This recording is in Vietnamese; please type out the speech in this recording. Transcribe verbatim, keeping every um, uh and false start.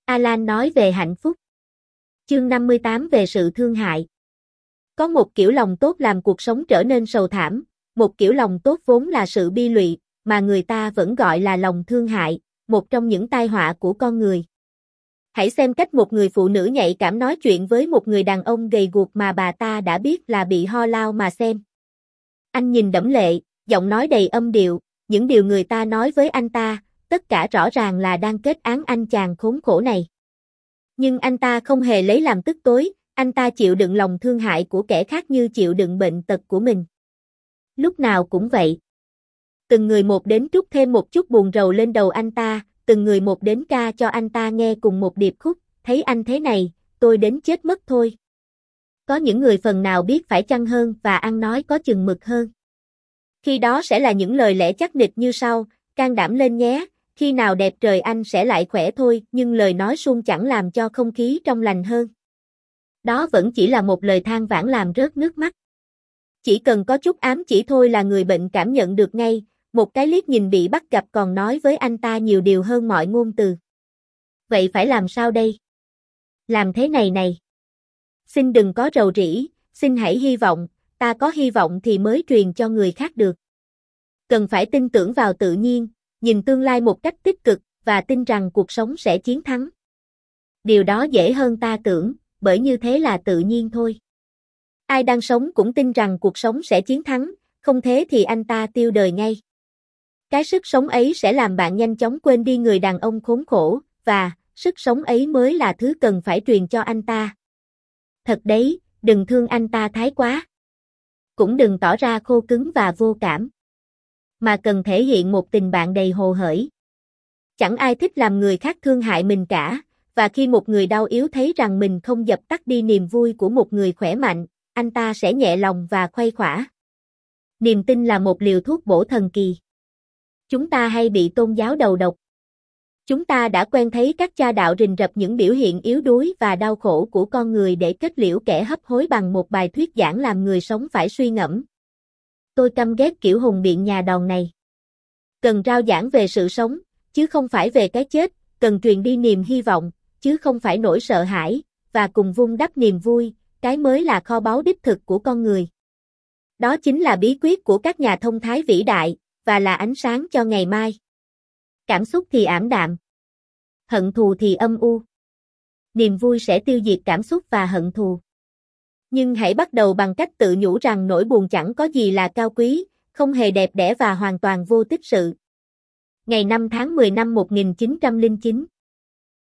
Alan nói về hạnh phúc. Chương năm mươi tám về sự thương hại. Có một kiểu lòng tốt làm cuộc sống trở nên sầu thảm, một kiểu lòng tốt vốn là sự bi lụy, mà người ta vẫn gọi là lòng thương hại, một trong những tai họa của con người. Hãy xem cách một người phụ nữ nhạy cảm nói chuyện với một người đàn ông gầy guộc mà bà ta đã biết là bị ho lao mà xem. Anh nhìn đẫm lệ, giọng nói đầy âm điệu, những điều người ta nói với anh ta, tất cả rõ ràng là đang kết án anh chàng khốn khổ này. Nhưng anh ta không hề lấy làm tức tối, anh ta chịu đựng lòng thương hại của kẻ khác như chịu đựng bệnh tật của mình. Lúc nào cũng vậy. Từng người một đến trút thêm một chút buồn rầu lên đầu anh ta, từng người một đến ca cho anh ta nghe cùng một điệp khúc, thấy anh thế này, tôi đến chết mất thôi. Có những người phần nào biết phải chăng hơn và ăn nói có chừng mực hơn. Khi đó sẽ là những lời lẽ chắc nịch như sau, can đảm lên nhé, khi nào đẹp trời anh sẽ lại khỏe thôi, nhưng lời nói suông chẳng làm cho không khí trong lành hơn. Đó vẫn chỉ là một lời than vãn làm rớt nước mắt. Chỉ cần có chút ám chỉ thôi là người bệnh cảm nhận được ngay, một cái liếc nhìn bị bắt gặp còn nói với anh ta nhiều điều hơn mọi ngôn từ. Vậy phải làm sao đây? Làm thế này này. Xin đừng có rầu rĩ, xin hãy hy vọng, ta có hy vọng thì mới truyền cho người khác được. Cần phải tin tưởng vào tự nhiên, nhìn tương lai một cách tích cực, và tin rằng cuộc sống sẽ chiến thắng. Điều đó dễ hơn ta tưởng, bởi như thế là tự nhiên thôi. Ai đang sống cũng tin rằng cuộc sống sẽ chiến thắng, không thế thì anh ta tiêu đời ngay. Cái sức sống ấy sẽ làm bạn nhanh chóng quên đi người đàn ông khốn khổ, và sức sống ấy mới là thứ cần phải truyền cho anh ta. Thật đấy, đừng thương anh ta thái quá. Cũng đừng tỏ ra khô cứng và vô cảm. Mà cần thể hiện một tình bạn đầy hồ hởi. Chẳng ai thích làm người khác thương hại mình cả, và khi một người đau yếu thấy rằng mình không dập tắt đi niềm vui của một người khỏe mạnh, anh ta sẽ nhẹ lòng và khuây khỏa. Niềm tin là một liều thuốc bổ thần kỳ. Chúng ta hay bị tôn giáo đầu độc. Chúng ta đã quen thấy các cha đạo rình rập những biểu hiện yếu đuối và đau khổ của con người để kết liễu kẻ hấp hối bằng một bài thuyết giảng làm người sống phải suy ngẫm. Tôi căm ghét kiểu hùng biện nhà đòn này. Cần rao giảng về sự sống, chứ không phải về cái chết, cần truyền đi niềm hy vọng, chứ không phải nỗi sợ hãi, và cùng vun đắp niềm vui, cái mới là kho báu đích thực của con người. Đó chính là bí quyết của các nhà thông thái vĩ đại, và là ánh sáng cho ngày mai. Cảm xúc thì ảm đạm. Hận thù thì âm u. Niềm vui sẽ tiêu diệt cảm xúc và hận thù. Nhưng hãy bắt đầu bằng cách tự nhủ rằng nỗi buồn chẳng có gì là cao quý, không hề đẹp đẽ và hoàn toàn vô tích sự. Ngày năm tháng mười năm một nghìn chín trăm lẻ chín